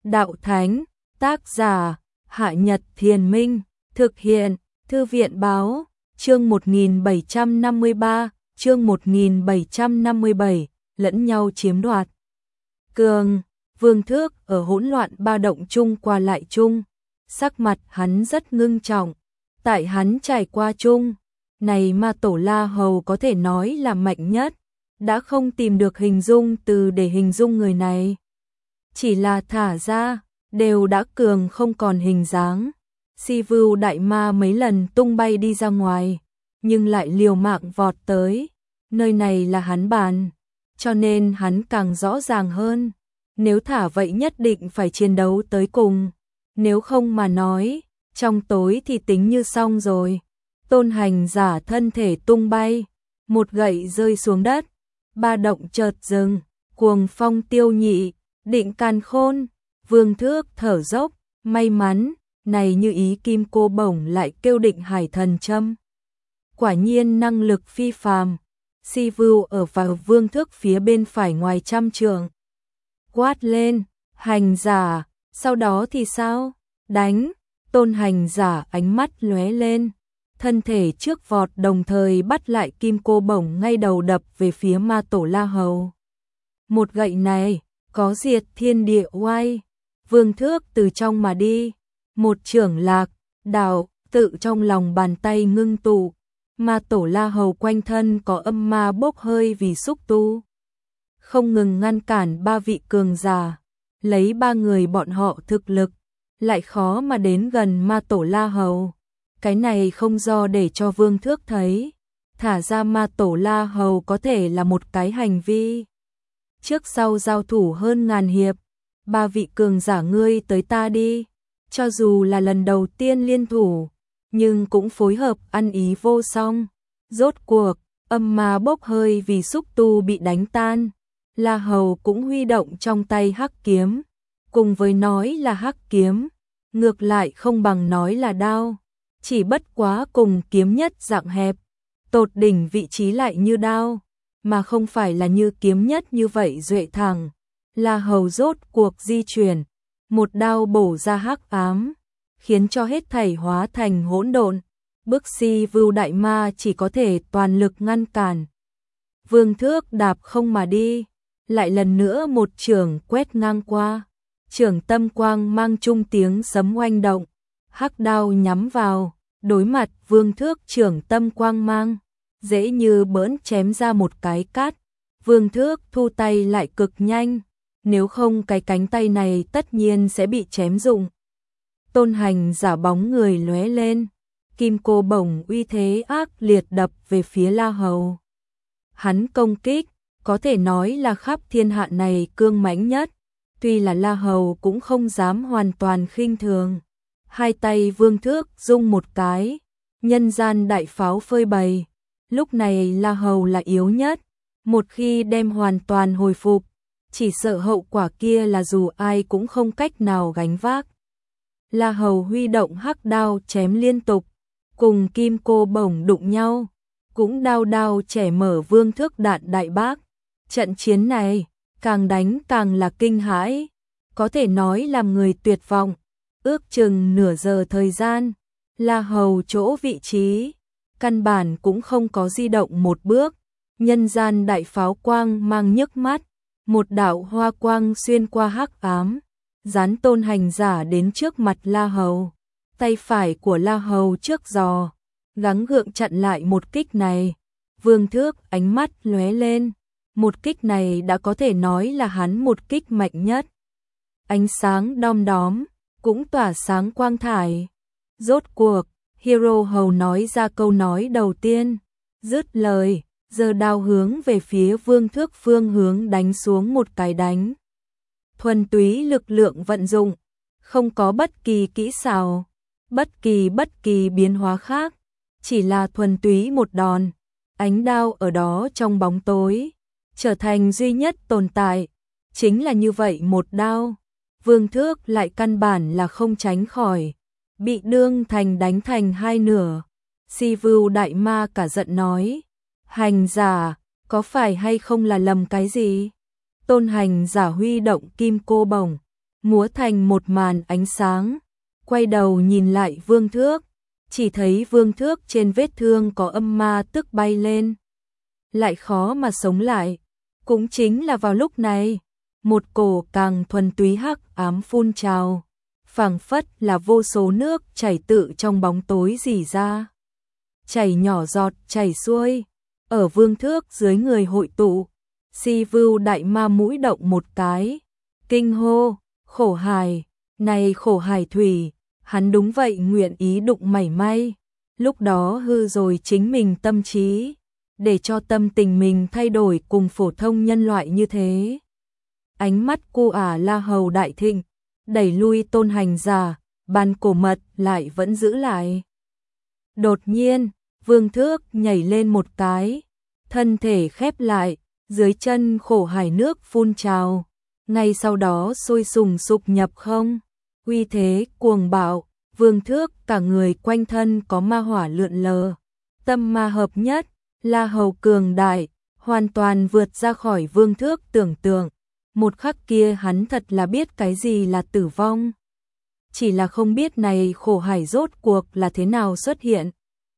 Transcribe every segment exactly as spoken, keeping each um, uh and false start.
đạo thánh, tác giả, Hạ Nhật Thiền Minh, thực hiện, Thư viện báo, chương một nghìn bảy trăm năm mươi ba, chương một nghìn bảy trăm năm mươi bảy, lẫn nhau chiếm đoạt. Cường, Vương Thước ở hỗn loạn ba động chung qua lại chung, sắc mặt hắn rất ngưng trọng, tại hắn trải qua chung, này ma tổ La Hầu có thể nói là mạnh nhất, đã không tìm được hình dung từ để hình dung người này. Chỉ là thả ra, đều đã cường không còn hình dáng. Si Vưu đại ma mấy lần tung bay đi ra ngoài, nhưng lại liều mạng vọt tới. Nơi này là hắn bàn, cho nên hắn càng rõ ràng hơn. Nếu thả vậy nhất định phải chiến đấu tới cùng. Nếu không mà nói, trong tối thì tính như xong rồi. Tôn Hành giả thân thể tung bay, một gậy rơi xuống đất. Ba động chợt dừng, cuồng phong tiêu nhị, định càn khôn. Vương Thước thở dốc, may mắn, này như ý kim cô bổng lại kêu định hải thần châm. Quả nhiên năng lực phi phàm. Si Vưu ở vào Vương Thước phía bên phải ngoài trăm trượng. Quát lên, hành giả, sau đó thì sao? Đánh, Tôn Hành giả ánh mắt lóe lên. Thân thể trước vọt đồng thời bắt lại kim cô bổng ngay đầu đập về phía ma tổ La Hầu. Một gậy này, có diệt thiên địa oai. Vương Thước từ trong mà đi. Một chưởng lạc, đạo, tự trong lòng bàn tay ngưng tụ. Ma tổ La Hầu quanh thân có âm ma bốc hơi vì xúc tu. Không ngừng ngăn cản ba vị cường giả. Lấy ba người bọn họ thực lực, lại khó mà đến gần ma tổ La Hầu. Cái này không do để cho Vương Thước thấy. Thả ra ma tổ La Hầu có thể là một cái hành vi. Trước sau giao thủ hơn ngàn hiệp. Ba vị cường giả ngươi tới ta đi. Cho dù là lần đầu tiên liên thủ, nhưng cũng phối hợp ăn ý vô song. Rốt cuộc, âm ma bốc hơi vì xúc tu bị đánh tan. La Hầu cũng huy động trong tay hắc kiếm. Cùng với nói là hắc kiếm, ngược lại không bằng nói là đao. Chỉ bất quá cùng kiếm nhất dạng hẹp, tột đỉnh vị trí lại như đao, mà không phải là như kiếm nhất như vậy duệ thẳng. La Hầu rốt cuộc di chuyển, một đao bổ ra hắc ám, khiến cho hết thảy hóa thành hỗn độn. Bước Si Vưu đại ma chỉ có thể toàn lực ngăn cản. Vương Thước đạp không mà đi, lại lần nữa một chưởng quét ngang qua. Chưởng tâm quang mang chung tiếng sấm oanh động, hắc đao nhắm vào, đối mặt Vương Thước chưởng tâm quang mang, dễ như bỡn chém ra một cái cát. Vương Thước thu tay lại cực nhanh, nếu không cái cánh tay này tất nhiên sẽ bị chém rụng. Tôn Hành giả bóng người lóe lên, kim cô bổng uy thế ác liệt đập về phía La Hầu. Hắn công kích, có thể nói là khắp thiên hạ này cương mãnh nhất, tuy là La Hầu cũng không dám hoàn toàn khinh thường. Hai tay Vương Thước rung một cái, nhân gian đại pháo phơi bày. Lúc này La Hầu là yếu nhất, một khi đem hoàn toàn hồi phục, chỉ sợ hậu quả kia là dù ai cũng không cách nào gánh vác. La Hầu huy động hắc đao chém liên tục, cùng kim cô bổng đụng nhau, cũng đao đao chẻ mở Vương Thước đạn đại bác. Trận chiến này, càng đánh càng là kinh hãi, có thể nói làm người tuyệt vọng. Ước chừng nửa giờ thời gian, La Hầu chỗ vị trí, căn bản cũng không có di động một bước. Nhân gian đại pháo quang mang nhức mắt, một đạo hoa quang xuyên qua hắc ám, dán Tôn Hành giả đến trước mặt La Hầu. Tay phải của La Hầu trước giò, gắng gượng chặn lại một kích này. Vương Thước ánh mắt lóe lên, một kích này đã có thể nói là hắn một kích mạnh nhất. Ánh sáng đom đóm, cũng tỏa sáng quang thải. Rốt cuộc, Hero Hầu nói ra câu nói đầu tiên, dứt lời, giơ đao hướng về phía Vương Thước phương hướng đánh xuống một cái đánh. Thuần túy lực lượng vận dụng, không có bất kỳ kỹ xảo, bất kỳ bất kỳ biến hóa khác, chỉ là thuần túy một đòn. Ánh đao ở đó trong bóng tối, trở thành duy nhất tồn tại, chính là như vậy một đao. Vương Thước lại căn bản là không tránh khỏi, bị đương thành đánh thành hai nửa. Si Vưu đại ma cả giận nói, hành giả, có phải hay không là lầm cái gì? Tôn Hành giả huy động kim cô bổng, múa thành một màn ánh sáng, quay đầu nhìn lại Vương Thước, chỉ thấy Vương Thước trên vết thương có âm ma tức bay lên, lại khó mà sống lại. Cũng chính là vào lúc này, một cổ càng thuần túy hắc ám phun trào, phảng phất là vô số nước chảy tự trong bóng tối rỉ ra. Chảy nhỏ giọt chảy xuôi, ở Vương Thước dưới người hội tụ, Si Vưu đại ma mũi động một cái, kinh hô, khổ hài, này khổ hài thủy, hắn đúng vậy nguyện ý đụng mảy may, lúc đó hư rồi chính mình tâm trí, để cho tâm tình mình thay đổi cùng phổ thông nhân loại như thế. Ánh mắt cô ả La Hầu đại thịnh, đẩy lui Tôn Hành Giả, bàn cổ mật lại vẫn giữ lại. Đột nhiên, Vương Thước nhảy lên một cái, thân thể khép lại, dưới chân khổ hải nước phun trào, ngay sau đó sôi sùng sục nhập không, uy thế cuồng bạo, Vương Thước cả người quanh thân có ma hỏa lượn lờ, tâm ma hợp nhất, La Hầu cường đại, hoàn toàn vượt ra khỏi Vương Thước tưởng tượng. Một khắc kia hắn thật là biết cái gì là tử vong. Chỉ là không biết này khổ hải rốt cuộc là thế nào xuất hiện.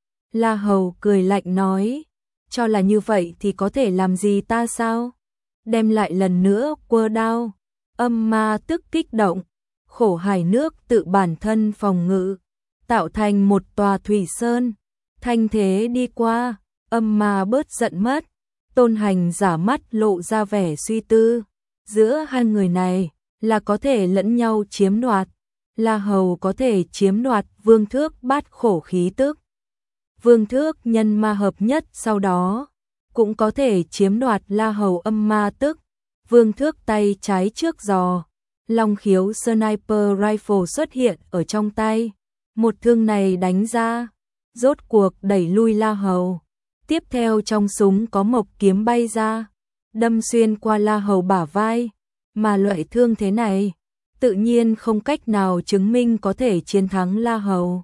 La Hầu cười lạnh nói, cho là như vậy thì có thể làm gì ta sao? Đem lại lần nữa quơ đao, âm ma tức kích động, khổ hải nước tự bản thân phòng ngự, tạo thành một tòa thủy sơn, thanh thế đi qua, âm ma bớt giận mất, Tôn Hành Giả mắt lộ ra vẻ suy tư. Giữa hai người này là có thể lẫn nhau chiếm đoạt, La Hầu có thể chiếm đoạt Vương Thước bát khổ khí tức. Vương Thước nhân ma hợp nhất sau đó, cũng có thể chiếm đoạt La Hầu âm ma tức. Vương Thước tay trái trước giò, Long Khiếu Sniper Rifle xuất hiện ở trong tay. Một thương này đánh ra, rốt cuộc đẩy lui La Hầu. Tiếp theo trong súng có mộc kiếm bay ra, đâm xuyên qua La Hầu bả vai, mà loại thương thế này, tự nhiên không cách nào chứng minh có thể chiến thắng La Hầu.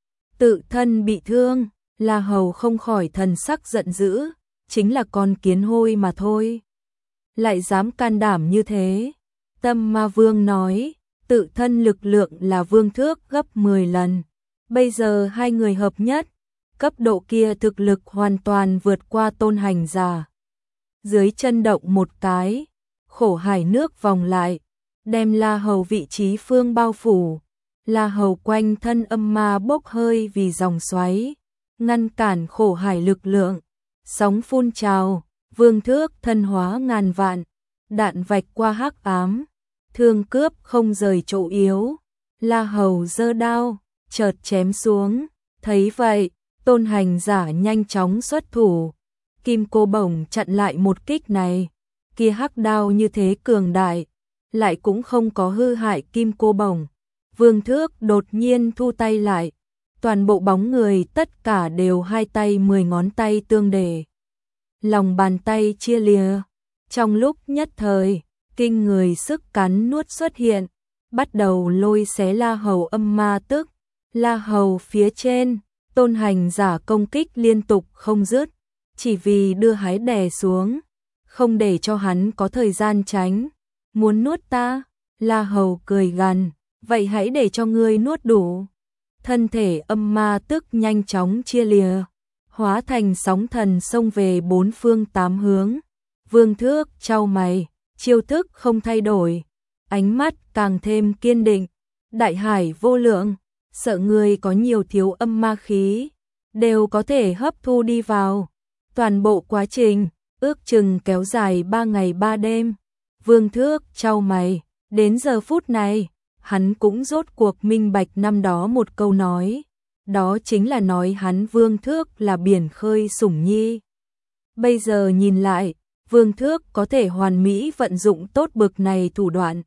Tự thân bị thương, La Hầu không khỏi thần sắc giận dữ, chính là con kiến hôi mà thôi. Lại dám can đảm như thế. Tâm Ma Vương nói, tự thân lực lượng là Vương Thước gấp mười lần. Bây giờ hai người hợp nhất, cấp độ kia thực lực hoàn toàn vượt qua Tôn Hành Giả. Dưới chân động một cái, khổ hải nước vòng lại, đem La Hầu vị trí phương bao phủ. La Hầu quanh thân âm ma bốc hơi vì dòng xoáy, ngăn cản khổ hải lực lượng, sóng phun trào, Vương Thước thân hóa ngàn vạn, đạn vạch qua hắc ám, thương cướp không rời chỗ yếu. La Hầu giơ đao, chợt chém xuống, thấy vậy, Tôn Hành Giả nhanh chóng xuất thủ. Kim cô bổng chặn lại một kích này, kia hắc đao như thế cường đại, lại cũng không có hư hại kim cô bổng. Vương Thước đột nhiên thu tay lại, toàn bộ bóng người tất cả đều hai tay mười ngón tay tương đề. Lòng bàn tay chia lìa, trong lúc nhất thời, kinh người sức cắn nuốt xuất hiện, bắt đầu lôi xé La Hầu âm ma tức. La Hầu phía trên, Tôn Hành Giả công kích liên tục không dứt, chỉ vì đưa hái đè xuống, không để cho hắn có thời gian tránh. Muốn nuốt ta? La Hầu cười gằn, vậy hãy để cho ngươi nuốt đủ. Thân thể âm ma tức nhanh chóng chia lìa, hóa thành sóng thần xông về bốn phương tám hướng. Vương Thước chau mày, chiêu thức không thay đổi, ánh mắt càng thêm kiên định. Đại hải vô lượng, sợ ngươi có nhiều thiếu âm ma khí, đều có thể hấp thu đi vào. Toàn bộ quá trình, ước chừng kéo dài ba ngày ba đêm. Vương Thước chau mày, đến giờ phút này, hắn cũng rốt cuộc minh bạch năm đó một câu nói. Đó chính là nói hắn Vương Thước là biển khơi sủng nhi. Bây giờ nhìn lại, Vương Thước có thể hoàn mỹ vận dụng tốt bực này thủ đoạn.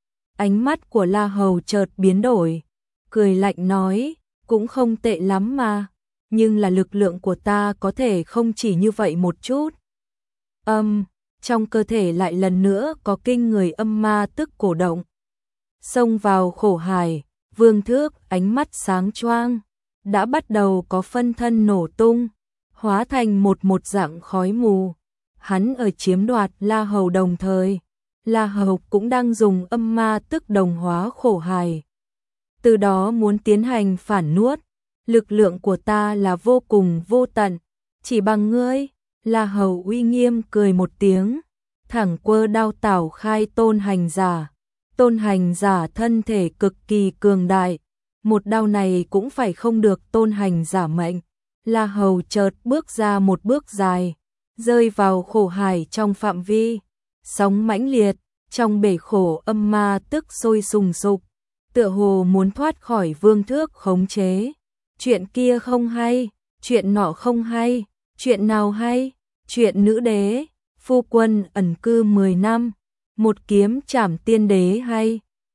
Ánh mắt của La Hầu chợt biến đổi, cười lạnh nói, cũng không tệ lắm mà, nhưng là lực lượng của ta có thể không chỉ như vậy một chút. Âm, um, trong cơ thể lại lần nữa có kinh người âm ma tức cổ động. Xông vào khổ hải, Vương Thước ánh mắt sáng choang, đã bắt đầu có phân thân nổ tung, hóa thành một một dạng khói mù. Hắn ở chiếm đoạt La Hầu đồng thời, La Hầu cũng đang dùng âm ma tức đồng hóa khổ hài. Từ đó muốn tiến hành phản nuốt, lực lượng của ta là vô cùng vô tận, chỉ bằng ngươi. La Hầu uy nghiêm cười một tiếng, thẳng quơ đao tảo khai Tôn Hành Giả. Tôn Hành Giả thân thể cực kỳ cường đại, một đao này cũng phải không được Tôn Hành Giả mệnh. La Hầu chợt bước ra một bước dài, rơi vào khổ hải trong phạm vi, sóng mãnh liệt, trong bể khổ âm ma tức sôi sùng sục, tựa hồ muốn thoát khỏi vương thước khống chế. Chuyện kia không hay, chuyện nọ không hay, chuyện nào hay? Chuyện nữ đế, phu quân ẩn cư mười năm, một kiếm trảm tiên đế hay?